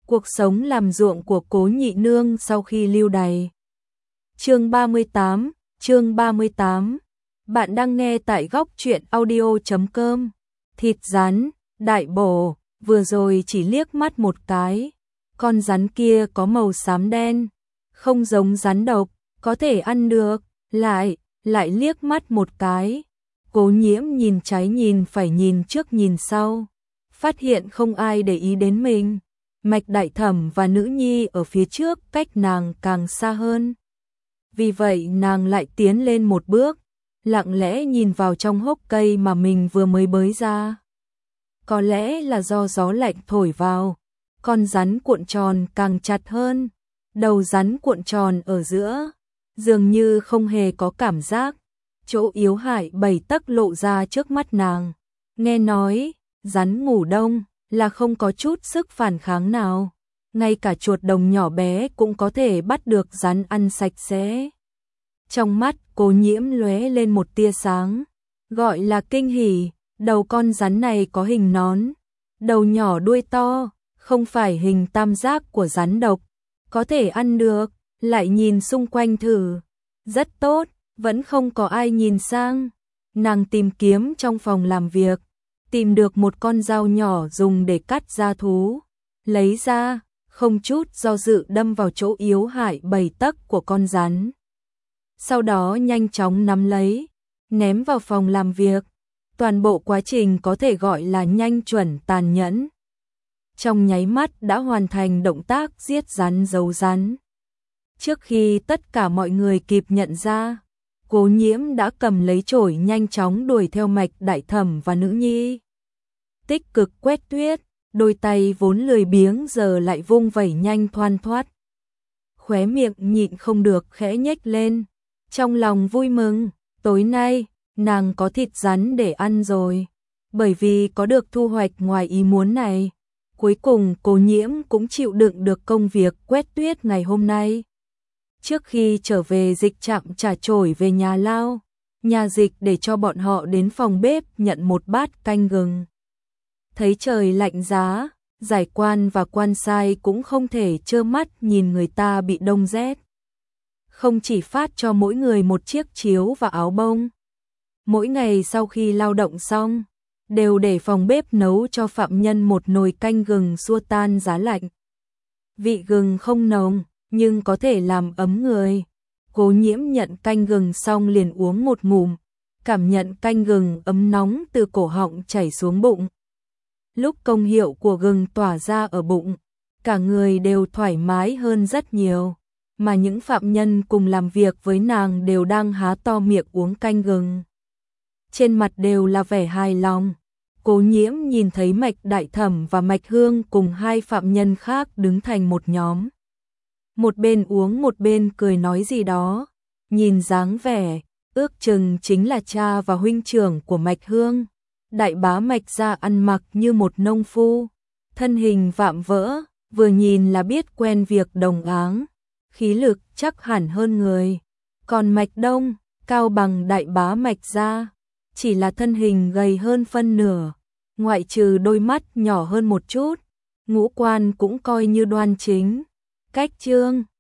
Cuộc sống làm ruộng của Cố Nhị Nương sau khi lưu đày. Chương 38. Bạn đang nghe tại góc truyện audio.com. Thịt rắn, đại bổ, vừa rồi chỉ liếc mắt một cái. Con rắn kia có màu xám đen, không giống rắn độc, có thể ăn được, lại liếc mắt một cái. Cố Nhiễm nhìn trái nhìn phải nhìn trước nhìn sau, phát hiện không ai để ý đến mình. Mạch Đại Thẩm và nữ nhi ở phía trước cách nàng càng xa hơn. Vì vậy nàng lại tiến lên một bước, lặng lẽ nhìn vào trong hốc cây mà mình vừa mới bới ra. Có lẽ là do gió lạnh thổi vào, con rắn cuộn tròn càng chặt hơn, đầu rắn cuộn tròn ở giữa, dường như không hề có cảm giác, chỗ yếu hại 7 tấc lộ ra trước mắt nàng. Nghe nói, rắn ngủ đông là không có chút sức phản kháng nào, ngay cả chuột đồng nhỏ bé cũng có thể bắt được rắn ăn sạch sẽ. Trong mắt Cố Nhiễm lóe lên một tia sáng, gọi là kinh hỉ. Đầu con rắn này có hình nón, đầu nhỏ đuôi to, không phải hình tam giác của rắn độc, có thể ăn được. Lại nhìn xung quanh thử, rất tốt, vẫn không có ai nhìn sang. Nàng tìm kiếm trong phòng làm việc, tìm được một con dao nhỏ dùng để cắt da thú, lấy ra, không chút do dự đâm vào chỗ yếu hại 7 tấc của con rắn. Sau đó nhanh chóng nắm lấy, ném vào phòng làm việc. Toàn bộ quá trình có thể gọi là nhanh chuẩn tàn nhẫn. Trong nháy mắt đã hoàn thành động tác giết rắn giấu rắn. Trước khi tất cả mọi người kịp nhận ra, Cố Nhiễm đã cầm lấy chổi nhanh chóng đuổi theo Mạch Đại Thẩm và nữ nhi. Tích cực quét tuyết, đôi tay vốn lười biếng giờ lại vung vẩy nhanh thoăn thoắt. Khóe miệng nhịn không được khẽ nhếch lên, trong lòng vui mừng, tối nay nàng có thịt rắn để ăn rồi. Bởi vì có được thu hoạch ngoài ý muốn này, cuối cùng Cố Nhiễm cũng chịu đựng được công việc quét tuyết ngày hôm nay. Trước khi trở về Dịch Trạm trả chổi về nhà lao, nhà Dịch để cho bọn họ đến phòng bếp nhận một bát canh gừng. Thấy trời lạnh giá, Giải Quan và Quan Sai cũng không thể trơ mắt nhìn người ta bị đông rét. Không chỉ phát cho mỗi người một chiếc chiếu và áo bông. Mỗi ngày sau khi lao động xong, đều để phòng bếp nấu cho phạm nhân một nồi canh gừng xua tan giá lạnh. Vị gừng không nồng, nhưng có thể làm ấm người. Cố Nhiễm nhận canh gừng xong liền uống một ngụm, cảm nhận canh gừng ấm nóng từ cổ họng chảy xuống bụng. Lúc công hiệu của gừng tỏa ra ở bụng, cả người đều thoải mái hơn rất nhiều. Mà những phạm nhân cùng làm việc với nàng đều đang há to miệng uống canh gừng. Trên mặt đều là vẻ hài lòng. Cố Nhiễm nhìn thấy Mạch Đại Thẩm và Mạch Hương cùng hai phạm nhân khác đứng thành một nhóm. Một bên uống một bên cười nói gì đó. Nhìn dáng vẻ, ước chừng chính là cha và huynh trưởng của Mạch Hương. Đại bá Mạch gia ăn mặc như một nông phu, thân hình vạm vỡ, vừa nhìn là biết quen việc đồng áng. Khí lực chắc hẳn hơn người. Còn Mạch Đông, cao bằng đại bá Mạch gia, chỉ là thân hình gầy hơn phân nửa, ngoại trừ đôi mắt nhỏ hơn một chút, ngũ quan cũng coi như đoan chính. Cách trương